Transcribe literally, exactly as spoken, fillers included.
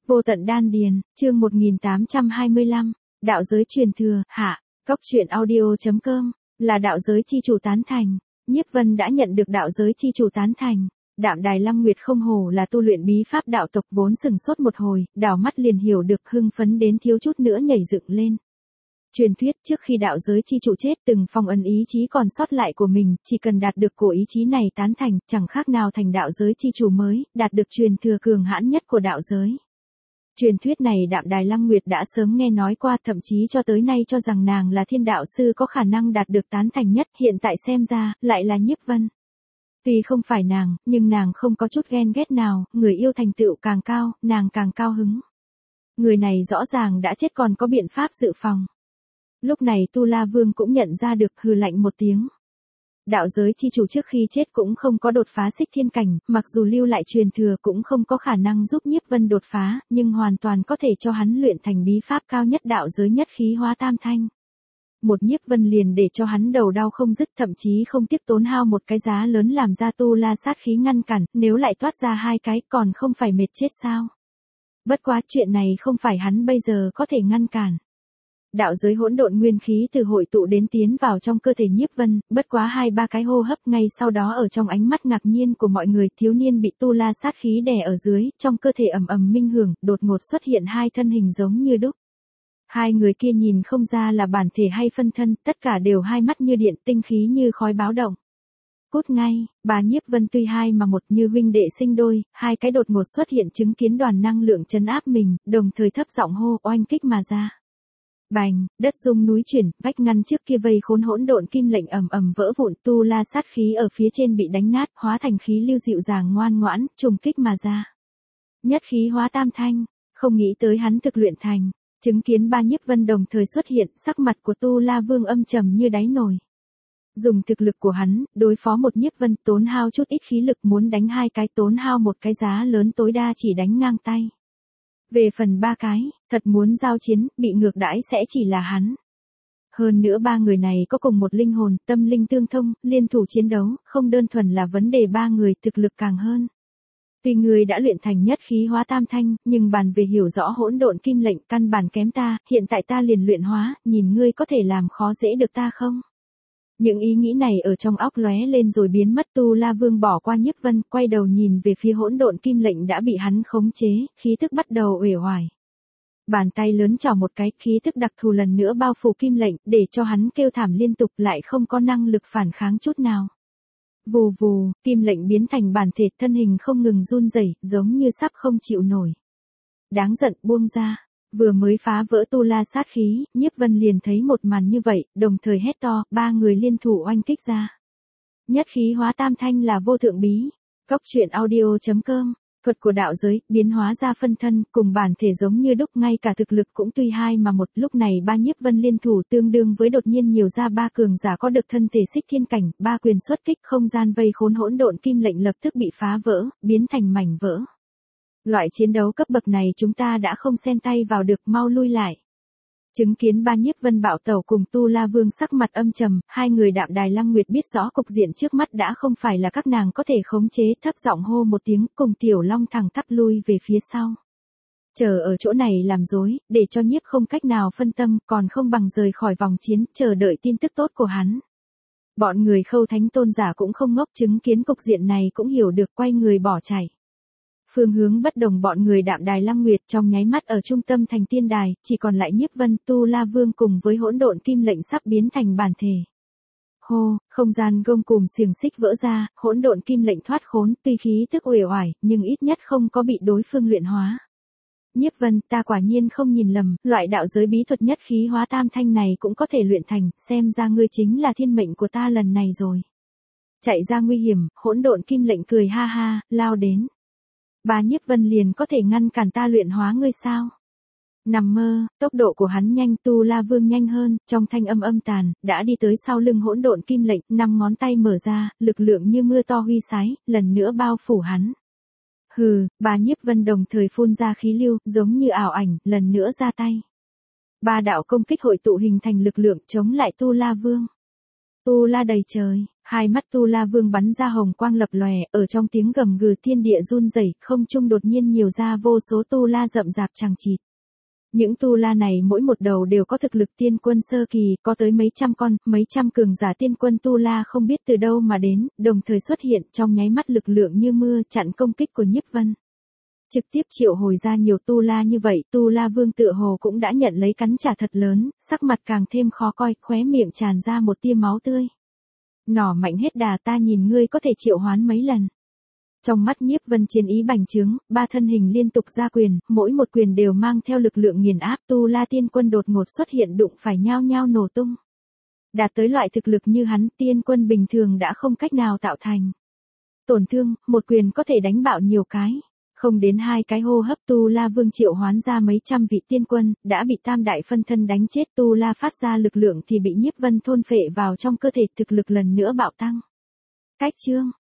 Vô tận đan điền, chương một nghìn tám trăm hai mươi lăm, đạo giới truyền thừa, hạ, cốc truyện audio.com, là đạo giới chi chủ tán thành. Nhiếp Vân đã nhận được đạo giới chi chủ tán thành. Đạm Đài Lăng Nguyệt không hổ là tu luyện bí pháp đạo tộc, vốn sừng sốt một hồi, đảo mắt liền hiểu được, hưng phấn đến thiếu chút nữa nhảy dựng lên. Truyền thuyết trước khi đạo giới chi chủ chết từng phong ấn ý chí còn sót lại của mình, chỉ cần đạt được cổ ý chí này tán thành, chẳng khác nào thành đạo giới chi chủ mới, đạt được truyền thừa cường hãn nhất của đạo giới. Truyền thuyết này Đạm Đài Lăng Nguyệt đã sớm nghe nói qua, thậm chí cho tới nay cho rằng nàng là thiên đạo sư có khả năng đạt được tán thành nhất, hiện tại xem ra, lại là Nhiếp Vân. Tuy không phải nàng, nhưng nàng không có chút ghen ghét nào, người yêu thành tựu càng cao, nàng càng cao hứng. Người này rõ ràng đã chết còn có biện pháp dự phòng. Lúc này Tu La Vương cũng nhận ra được, hừ lạnh một tiếng. Đạo giới chi chủ trước khi chết cũng không có đột phá xích thiên cảnh, mặc dù lưu lại truyền thừa cũng không có khả năng giúp Nhiếp Vân đột phá, nhưng hoàn toàn có thể cho hắn luyện thành bí pháp cao nhất đạo giới nhất khí hóa tam thanh. Một Nhiếp Vân liền để cho hắn đầu đau không dứt, thậm chí không tiếc tốn hao một cái giá lớn làm ra tu la sát khí ngăn cản, nếu lại toát ra hai cái còn không phải mệt chết sao. Bất quá chuyện này không phải hắn bây giờ có thể ngăn cản. Đạo giới hỗn độn nguyên khí từ hội tụ đến tiến vào trong cơ thể Nhiếp Vân, bất quá hai ba cái hô hấp, ngay sau đó ở trong ánh mắt ngạc nhiên của mọi người, thiếu niên bị tu la sát khí đè ở dưới, trong cơ thể ầm ầm minh hưởng, đột ngột xuất hiện hai thân hình giống như đúc. Hai người kia nhìn không ra là bản thể hay phân thân, tất cả đều hai mắt như điện, tinh khí như khói báo động. Cút ngay, bà Nhiếp Vân tuy hai mà một như huynh đệ sinh đôi, hai cái đột ngột xuất hiện chứng kiến đoàn năng lượng trấn áp mình, đồng thời thấp giọng hô, oanh kích mà ra. Bành, đất rung núi chuyển, vách ngăn trước kia vây khốn hỗn độn kim lệnh ầm ầm vỡ vụn, tu la sát khí ở phía trên bị đánh nát, hóa thành khí lưu dịu dàng ngoan ngoãn, trùng kích mà ra. Nhất khí hóa tam thanh, không nghĩ tới hắn thực luyện thành, chứng kiến ba Nhiếp Vân đồng thời xuất hiện, sắc mặt của Tu La Vương âm trầm như đáy nồi. Dùng thực lực của hắn, đối phó một Nhiếp Vân tốn hao chút ít khí lực, muốn đánh hai cái tốn hao một cái giá lớn, tối đa chỉ đánh ngang tay. Về phần ba cái, thật muốn giao chiến, bị ngược đãi sẽ chỉ là hắn. Hơn nữa ba người này có cùng một linh hồn, tâm linh tương thông, liên thủ chiến đấu, không đơn thuần là vấn đề ba người, thực lực càng hơn. Tuy người đã luyện thành nhất khí hóa tam thanh, nhưng bàn về hiểu rõ hỗn độn kim lệnh căn bản kém ta, hiện tại ta liền luyện hóa, nhìn ngươi có thể làm khó dễ được ta không? Những ý nghĩ này ở trong óc lóe lên rồi biến mất. Tu La Vương bỏ qua Nhiếp Vân, quay đầu nhìn về phía hỗn độn kim lệnh đã bị hắn khống chế, khí tức bắt đầu uể oải. Bàn tay lớn chảo một cái, khí tức đặc thù lần nữa bao phủ kim lệnh, để cho hắn kêu thảm liên tục, lại không có năng lực phản kháng chút nào. Vù vù, kim lệnh biến thành bản thể, thân hình không ngừng run rẩy, giống như sắp không chịu nổi. Đáng giận, buông ra. Vừa mới phá vỡ tu la sát khí, Nhiếp Vân liền thấy một màn như vậy, đồng thời hét to, ba người liên thủ oanh kích ra. Nhất khí hóa tam thanh là vô thượng bí. Cốc truyện audio.com, thuật của đạo giới, biến hóa ra phân thân, cùng bản thể giống như đúc, ngay cả thực lực cũng tuy hai mà một. Lúc này ba Nhiếp Vân liên thủ tương đương với đột nhiên nhiều ra ba cường giả có được thân thể xích thiên cảnh, ba quyền xuất kích, không gian vây khốn hỗn độn kim lệnh lập tức bị phá vỡ, biến thành mảnh vỡ. Loại chiến đấu cấp bậc này chúng ta đã không xen tay vào được, mau lui lại. Chứng kiến ba Nhiếp Vân bạo tẩu cùng Tu La Vương sắc mặt âm trầm, hai người Đạm Đài Lăng Nguyệt biết rõ cục diện trước mắt đã không phải là các nàng có thể khống chế, thấp giọng hô một tiếng, cùng Tiểu Long thẳng tắp lui về phía sau. Chờ ở chỗ này làm dối, để cho Nhiếp không cách nào phân tâm, còn không bằng rời khỏi vòng chiến, chờ đợi tin tức tốt của hắn. Bọn người Khâu Thánh Tôn giả cũng không ngốc, chứng kiến cục diện này cũng hiểu được, quay người bỏ chạy. Phương hướng bất đồng, bọn người Đạm Đài Lăng Nguyệt trong nháy mắt ở trung tâm thành tiên đài, chỉ còn lại Nhiếp Vân, Tu La Vương cùng với hỗn độn kim lệnh sắp biến thành bản thể. Hô, không gian gông cùm xiềng xích vỡ ra, hỗn độn kim lệnh thoát khốn, tuy khí tức uể oải, nhưng ít nhất không có bị đối phương luyện hóa. Nhiếp Vân, ta quả nhiên không nhìn lầm, loại đạo giới bí thuật nhất khí hóa tam thanh này cũng có thể luyện thành, xem ra ngươi chính là thiên mệnh của ta lần này rồi. Chạy ra nguy hiểm, hỗn độn kim lệnh cười ha ha, lao đến. Bà Nhiếp Vân liền có thể ngăn cản ta luyện hóa ngươi sao? Nằm mơ, tốc độ của hắn nhanh, Tu La Vương nhanh hơn, trong thanh âm âm tàn, đã đi tới sau lưng hỗn độn kim lệnh, năm ngón tay mở ra, lực lượng như mưa to huy sái, lần nữa bao phủ hắn. Hừ, bà Nhiếp Vân đồng thời phun ra khí lưu, giống như ảo ảnh, lần nữa ra tay. Ba đạo công kích hội tụ hình thành lực lượng chống lại Tu La Vương. Tu La đầy trời, Hai mắt Tu La Vương bắn ra hồng quang lập lòe, ở trong tiếng gầm gừ thiên địa run rẩy, không trung đột nhiên nhiều ra vô số Tu La rậm rạp chằng chịt. Những Tu La này mỗi một đầu đều có thực lực tiên quân sơ kỳ, có tới mấy trăm con, mấy trăm cường giả tiên quân Tu La không biết từ đâu mà đến, đồng thời xuất hiện trong nháy mắt lực lượng như mưa chặn công kích của Nhiếp Vân. Trực tiếp triệu hồi ra nhiều Tu La như vậy, Tu La Vương tựa hồ cũng đã nhận lấy cắn trả thật lớn, sắc mặt càng thêm khó coi, khóe miệng tràn ra một tia máu tươi. Nỏ mạnh hết đà, ta nhìn ngươi có thể triệu hoán mấy lần. Trong mắt Nhiếp Vân chiến ý bành trướng, ba thân hình liên tục ra quyền, mỗi một quyền đều mang theo lực lượng nghiền áp. Tu La tiên quân đột ngột xuất hiện đụng phải nhao nhao nổ tung. Đạt tới loại thực lực như hắn, tiên quân bình thường đã không cách nào tạo thành. Tổn thương, một quyền có thể đánh bạo nhiều cái. Không đến hai cái hô hấp Tu La Vương triệu hoán ra mấy trăm vị tiên quân, đã bị tam đại phân thân đánh chết. Tu La phát ra lực lượng thì bị Nhiếp Vân thôn phệ vào trong cơ thể, thực lực lần nữa bạo tăng. Cách chương